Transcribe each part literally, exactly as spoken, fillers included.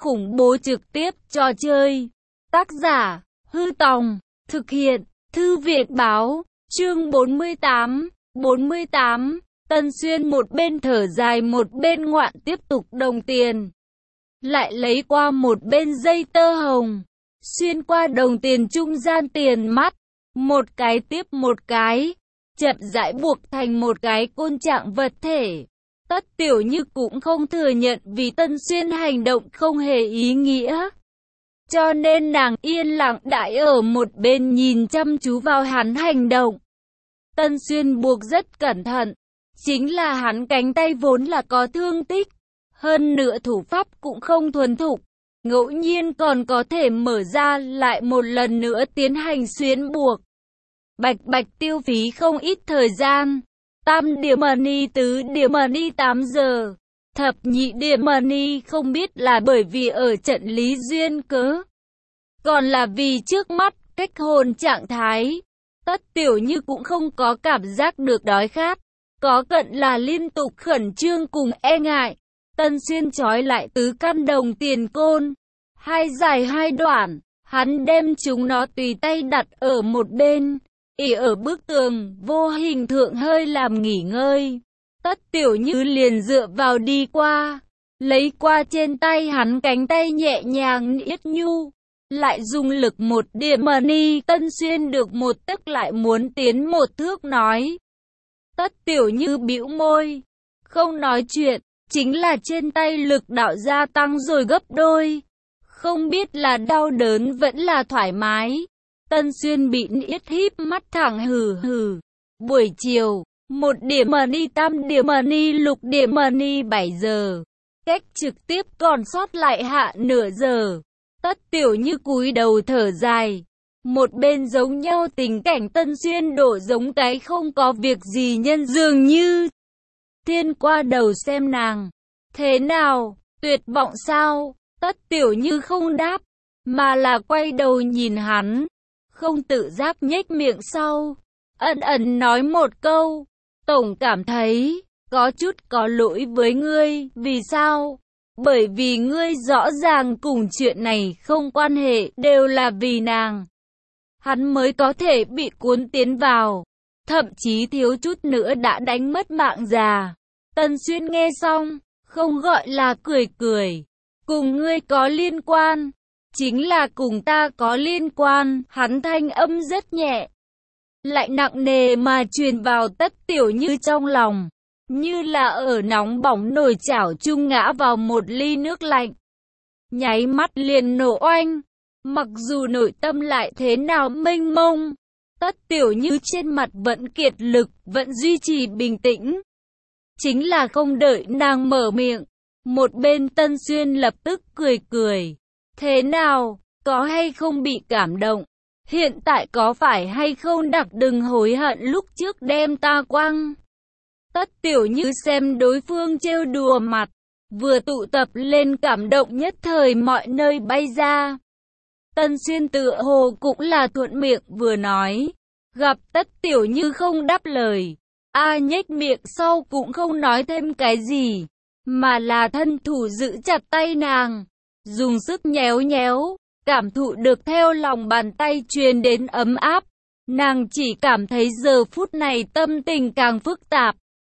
khủng bố trực tiếp trò chơi. Tác giả, Hư Tòng, thực hiện, Thư viện báo, chương bốn mươi tám, bốn mươi tám, Tân Xuyên một bên thở dài một bên ngoạn tiếp tục đồng tiền. Lại lấy qua một bên dây tơ hồng, xuyên qua đồng tiền trung gian tiền mắt, một cái tiếp một cái, chậm rãi buộc thành một cái côn trạng vật thể. Tất Tiểu Như cũng không thừa nhận vì Tân Xuyên hành động không hề ý nghĩa. Cho nên nàng yên lặng đãi ở một bên nhìn chăm chú vào hắn hành động. Tân Xuyên buộc rất cẩn thận, chính là hắn cánh tay vốn là có thương tích, hơn nữa thủ pháp cũng không thuần thục, ngẫu nhiên còn có thể mở ra lại một lần nữa tiến hành xuyến buộc. Bạch bạch tiêu phí không ít thời gian. Tam điểm money tứ điểm money tám giờ. Thập nhị điểm money không biết là bởi vì ở trận lý duyên cớ, còn là vì trước mắt cách hồn trạng thái. Tất Tiểu Như cũng không có cảm giác được đói khát, có cận là liên tục khẩn trương cùng e ngại. Tân Xuyên trói lại tứ căn đồng tiền côn, hai dài hai đoạn, hắn đem chúng nó tùy tay đặt ở một bên, ỉ ở bức tường vô hình thượng hơi làm nghỉ ngơi. Tất Tiểu Như liền dựa vào đi qua, lấy qua trên tay hắn cánh tay nhẹ nhàng niết nhu, lại dùng lực một điểm money. Tân Xuyên được một tức lại muốn tiến một thước nói. Tất Tiểu Như bĩu môi, không nói chuyện, chính là trên tay lực đạo gia tăng rồi gấp đôi. Không biết là đau đớn vẫn là thoải mái. Tân Xuyên bị niết híp mắt thẳng hừ hừ. Buổi chiều, một điểm money tam điểm money lục điểm money bảy giờ. Cách trực tiếp còn sót lại hạ nửa giờ. Tất Tiểu Như cúi đầu thở dài. Một bên giống nhau tình cảnh Tân Xuyên đổ giống cái không có việc gì nhân dường như. Thiên qua đầu xem nàng. Thế nào, tuyệt vọng sao? Tất Tiểu Như không đáp, mà là quay đầu nhìn hắn. Không tự giác nhếch miệng sau, ẩn ẩn nói một câu. Tổng cảm thấy, có chút có lỗi với ngươi. Vì sao? Bởi vì ngươi rõ ràng cùng chuyện này không quan hệ, đều là vì nàng. Hắn mới có thể bị cuốn tiến vào, thậm chí thiếu chút nữa đã đánh mất mạng già. Tân Xuyên nghe xong, không gọi là cười cười. Cùng ngươi có liên quan, chính là cùng ta có liên quan. Hắn thanh âm rất nhẹ, lại nặng nề mà truyền vào Tất Tiểu Như trong lòng, như là ở nóng bỏng nồi chảo chung ngã vào một ly nước lạnh, nháy mắt liền nổ oanh. Mặc dù nội tâm lại thế nào mênh mông, Tất Tiểu Như trên mặt vẫn kiệt lực, vẫn duy trì bình tĩnh. Chính là không đợi nàng mở miệng, một bên Tân Xuyên lập tức cười cười. Thế nào, có hay không bị cảm động? Hiện tại có phải hay không đặc đừng hối hận lúc trước đem ta quăng? Tất Tiểu Như xem đối phương trêu đùa mặt, vừa tụ tập lên cảm động nhất thời mọi nơi bay ra. Tân Xuyên tựa hồ cũng là thuận miệng vừa nói, gặp Tất Tiểu Như không đáp lời. A nhếch miệng sau cũng không nói thêm cái gì, mà là thân thủ giữ chặt tay nàng, dùng sức nhéo nhéo, cảm thụ được theo lòng bàn tay truyền đến ấm áp. Nàng chỉ cảm thấy giờ phút này tâm tình càng phức tạp.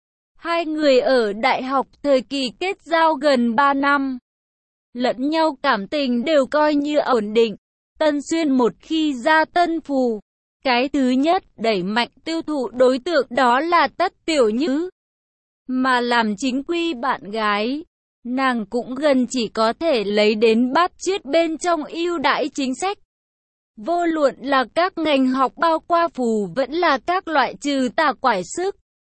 Hai người ở đại học thời kỳ kết giao gần ba năm, lẫn nhau cảm tình đều coi như ổn định. Tân Xuyên một khi ra Tân Phù, cái thứ nhất đẩy mạnh tiêu thụ đối tượng đó là Tất Tiểu Như. Mà làm chính quy bạn gái, nàng cũng gần chỉ có thể lấy đến bát chiết bên trong ưu đãi chính sách. Vô luận là các ngành học bao qua phù vẫn là các loại trừ tà quải sức.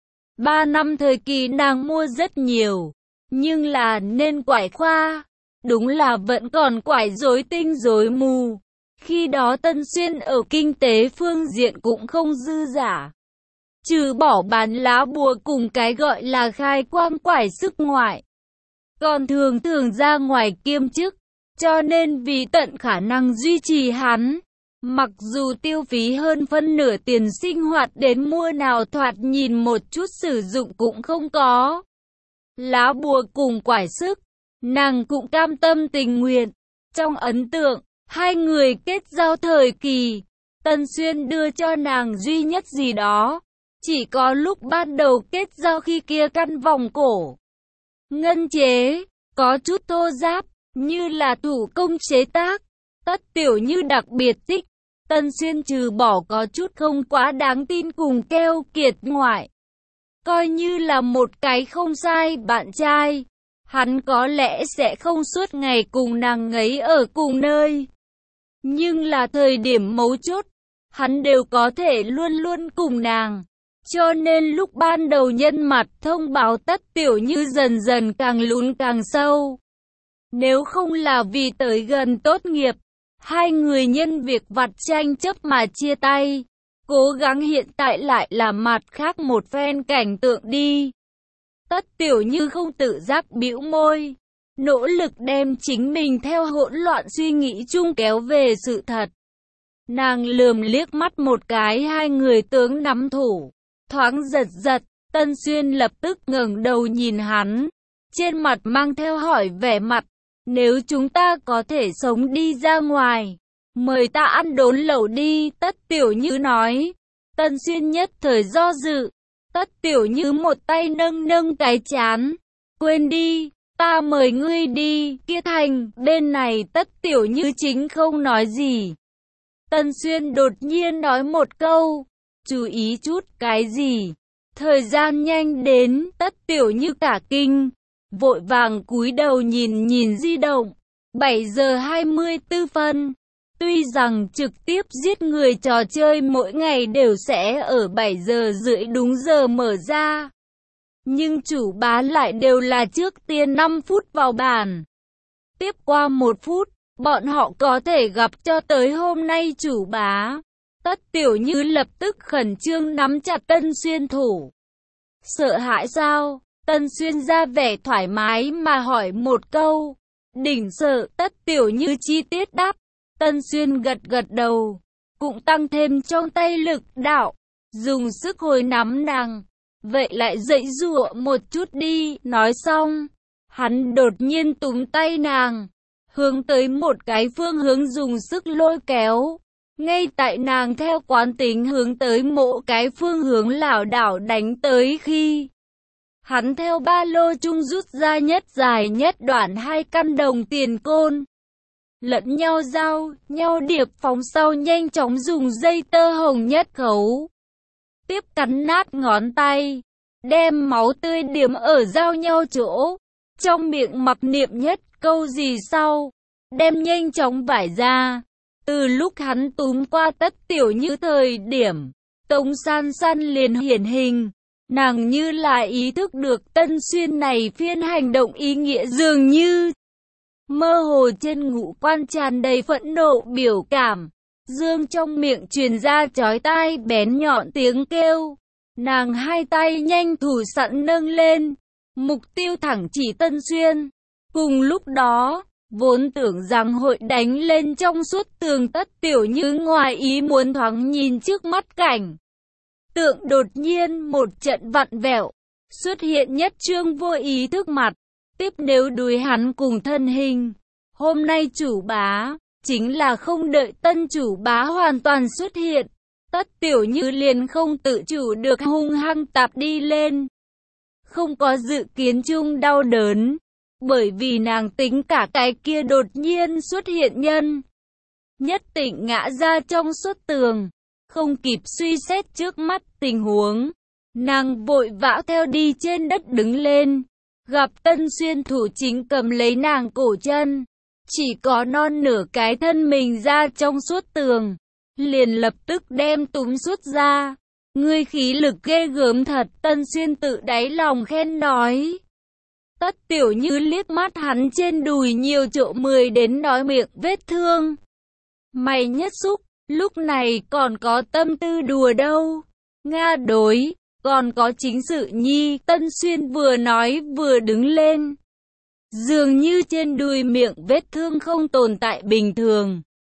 Ba năm thời kỳ nàng mua rất nhiều, nhưng là nên quải khoa, đúng là vẫn còn quải rối tinh rối mù. Khi đó Tân Xuyên ở kinh tế phương diện cũng không dư giả, trừ bỏ bán lá bùa cùng cái gọi là khai quang quải sức ngoại, còn thường thường ra ngoài kiêm chức. Cho nên vì tận khả năng duy trì hắn, mặc dù tiêu phí hơn phân nửa tiền sinh hoạt đến mua nào thoạt nhìn một chút sử dụng cũng không có. Lá bùa cùng quải sức, nàng cũng cam tâm tình nguyện. Trong ấn tượng, hai người kết giao thời kỳ, Tân Xuyên đưa cho nàng duy nhất gì đó, chỉ có lúc ban đầu kết giao khi kia căn vòng cổ. Ngân chế, có chút thô ráp, như là thủ công chế tác. Tất Tiểu Như đặc biệt thích. Tân Xuyên trừ bỏ có chút không quá đáng tin cùng keo kiệt ngoại, coi như là một cái không sai bạn trai, hắn có lẽ sẽ không suốt ngày cùng nàng ấy ở cùng nơi. Nhưng là thời điểm mấu chốt, hắn đều có thể luôn luôn cùng nàng. Cho nên lúc ban đầu nhân mặt thông báo Tất Tiểu Như dần dần càng lún càng sâu. Nếu không là vì tới gần tốt nghiệp, hai người nhân việc vặt tranh chấp mà chia tay, cố gắng hiện tại lại là mặt khác một phen cảnh tượng đi. Tất Tiểu Như không tự giác bĩu môi, nỗ lực đem chính mình theo hỗn loạn suy nghĩ chung kéo về sự thật. Nàng lườm liếc mắt một cái hai người tướng nắm thủ, thoáng giật giật. Tân Xuyên lập tức ngẩng đầu nhìn hắn, trên mặt mang theo hỏi vẻ mặt. Nếu chúng ta có thể sống đi ra ngoài, mời ta ăn đốn lẩu đi, Tất Tiểu Như nói. Tân Xuyên nhất thời do dự. Tất Tiểu Như một tay nâng nâng cái chán. Quên đi, ta mời ngươi đi, kia thành, bên này Tất Tiểu Như chính không nói gì. Tân Xuyên đột nhiên nói một câu, chú ý chút cái gì. Thời gian nhanh đến, Tất Tiểu Như cả kinh, vội vàng cúi đầu nhìn nhìn di động. bảy giờ hai mươi tư phân. Tuy rằng trực tiếp giết người trò chơi mỗi ngày đều sẽ ở bảy giờ rưỡi đúng giờ mở ra, nhưng chủ bá lại đều là trước tiên năm phút vào bàn. Tiếp qua một phút, bọn họ có thể gặp cho tới hôm nay chủ bá. Tất Tiểu Như lập tức khẩn trương nắm chặt Tân Xuyên thủ. Sợ hãi sao? Tân Xuyên ra vẻ thoải mái mà hỏi một câu. Đỉnh sợ, Tất Tiểu Như chi tiết đáp. Tân Xuyên gật gật đầu, cũng tăng thêm trong tay lực đạo, dùng sức hồi nắm nàng. Vậy lại dậy dụa một chút đi. Nói xong, hắn đột nhiên túm tay nàng, hướng tới một cái phương hướng dùng sức lôi kéo. Ngay tại nàng theo quán tính hướng tới mỗi cái phương hướng lảo đảo đánh tới khi hắn theo ba lô chung rút ra nhất dài nhất đoạn hai căn đồng tiền côn, lẫn nhau giao, nhau điệp phóng sau nhanh chóng dùng dây tơ hồng nhất khấu, tiếp cắn nát ngón tay, đem máu tươi điểm ở giao nhau chỗ, trong miệng mặc niệm nhất câu gì sau, đem nhanh chóng vải ra. Từ lúc hắn túm qua Tất Tiểu Như thời điểm, Tống San San liền hiển hình. Nàng như là ý thức được Tân Xuyên này phiên hành động ý nghĩa dường như. Mơ hồ trên ngũ quan tràn đầy phẫn nộ biểu cảm. Dương trong miệng truyền ra chói tai bén nhọn tiếng kêu. Nàng hai tay nhanh thủ sẵn nâng lên, mục tiêu thẳng chỉ Tân Xuyên. Cùng lúc đó, vốn tưởng rằng hội đánh lên trong suốt tường Tất Tiểu Như ngoài ý muốn thoáng nhìn trước mắt cảnh tượng đột nhiên một trận vặn vẹo, xuất hiện nhất trương vô ý thức mặt, tiếp nếu đuổi hắn cùng thân hình. Hôm nay chủ bá, chính là không đợi tân chủ bá hoàn toàn xuất hiện, Tất Tiểu Như liền không tự chủ được hung hăng tạp đi lên. Không có dự kiến chung đau đớn, bởi vì nàng tính cả cái kia đột nhiên xuất hiện nhân. Nhất định ngã ra trong suốt tường, không kịp suy xét trước mắt tình huống. Nàng vội vã theo đi trên đất đứng lên, gặp Tân Xuyên thủ chính cầm lấy nàng cổ chân. Chỉ có non nửa cái thân mình ra trong suốt tường, liền lập tức đem túm suốt ra. Ngươi khí lực ghê gớm thật, Tân Xuyên tự đáy lòng khen nói. Tất Tiểu Như liếc mắt hắn trên đùi nhiều chỗ mười đến nói miệng vết thương. Mày nhất xúc, lúc này còn có tâm tư đùa đâu. Nga đối, còn có chính sự nhi. Tân Xuyên vừa nói vừa đứng lên. Dường như trên đùi miệng vết thương không tồn tại bình thường.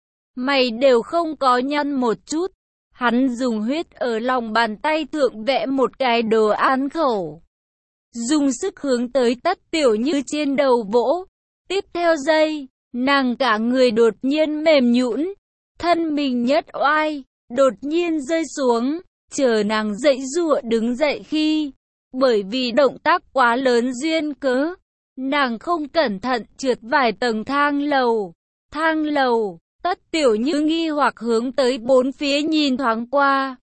Mày đều không có nhăn một chút. Hắn dùng huyết ở lòng bàn tay thượng vẽ một cái đồ án khẩu. Dùng sức hướng tới Tất Tiểu Như trên đầu vỗ. Tiếp theo giây, nàng cả người đột nhiên mềm nhũn, thân mình nhất oai, đột nhiên rơi xuống, chờ nàng dậy giụa đứng dậy khi, bởi vì động tác quá lớn duyên cớ, nàng không cẩn thận trượt vài tầng thang lầu. Thang lầu, Tất Tiểu Như nghi hoặc hướng tới bốn phía nhìn thoáng qua.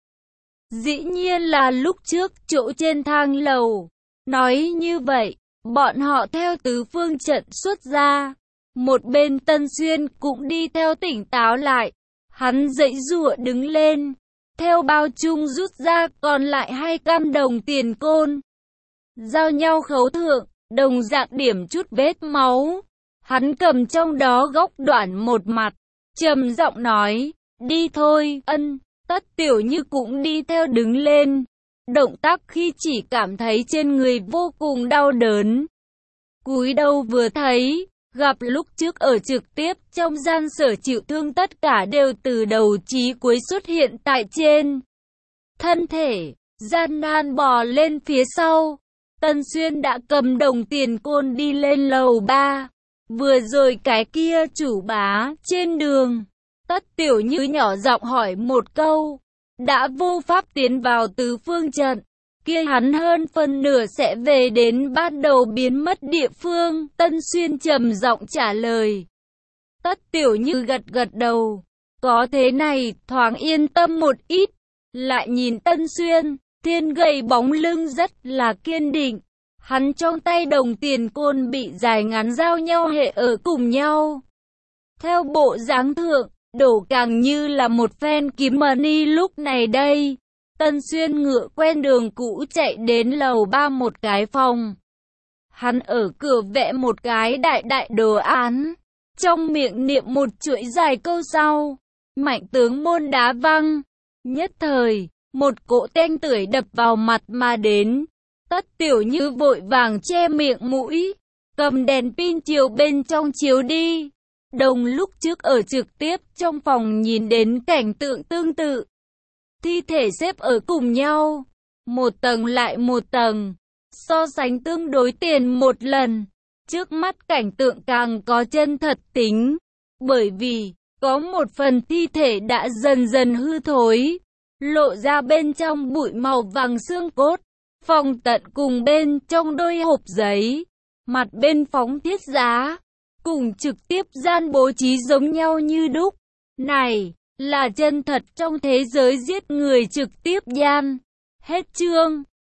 Dĩ nhiên là lúc trước chỗ trên thang lầu. Nói như vậy, bọn họ theo tứ phương trận xuất ra. Một bên Tân Xuyên cũng đi theo tỉnh táo lại. Hắn dậy giụa đứng lên, theo bao chung rút ra còn lại hai trăm đồng tiền côn. Giao nhau khấu thượng, đồng dạng điểm chút vết máu. Hắn cầm trong đó góc đoạn một mặt, trầm giọng nói, đi thôi, ân. Tất Tiểu Như cũng đi theo đứng lên. Động tác khi chỉ cảm thấy trên người vô cùng đau đớn. Cúi đầu vừa thấy, gặp lúc trước ở trực tiếp trong gian sở chịu thương tất cả đều từ đầu chí cuối xuất hiện tại trên thân thể, gian nan bò lên phía sau. Tân Xuyên đã cầm đồng tiền côn đi lên lầu ba. Vừa rồi cái kia chủ bá trên đường. Tất Tiểu Như nhỏ giọng hỏi một câu. Đã vô pháp tiến vào tứ phương trận. Kia hắn hơn phần nửa sẽ về đến ban đầu biến mất địa phương. Tân Xuyên trầm giọng trả lời. Tất Tiểu Như gật gật đầu. Có thế này thoáng yên tâm một ít. Lại nhìn Tân Xuyên, thiên gầy bóng lưng rất là kiên định. Hắn trong tay đồng tiền côn bị dài ngắn giao nhau hệ ở cùng nhau. Theo bộ dáng thượng, đổ càng như là một phen kiếm money lúc này đây. Tân Xuyên ngựa quen đường cũ chạy đến lầu ba một cái phòng. Hắn ở cửa vẽ một cái đại đại đồ án. Trong miệng niệm một chuỗi dài câu sau. Mạnh tướng môn đá văng. Nhất thời, một cỗ tanh tưởi đập vào mặt mà đến. Tất Tiểu Như vội vàng che miệng mũi, cầm đèn pin chiếu bên trong chiếu đi. Đồng lúc trước ở trực tiếp trong phòng nhìn đến cảnh tượng tương tự. Thi thể xếp ở cùng nhau, một tầng lại một tầng, so sánh tương đối tiền một lần. Trước mắt cảnh tượng càng có chân thật tính, bởi vì có một phần thi thể đã dần dần hư thối, lộ ra bên trong bụi màu vàng xương cốt. Phòng tận cùng bên trong đôi hộp giấy, mặt bên phóng thiết giá, cùng trực tiếp gian bố trí giống nhau như đúc. Này, là chân thật trong thế giới giết người trực tiếp gian. Hết chương.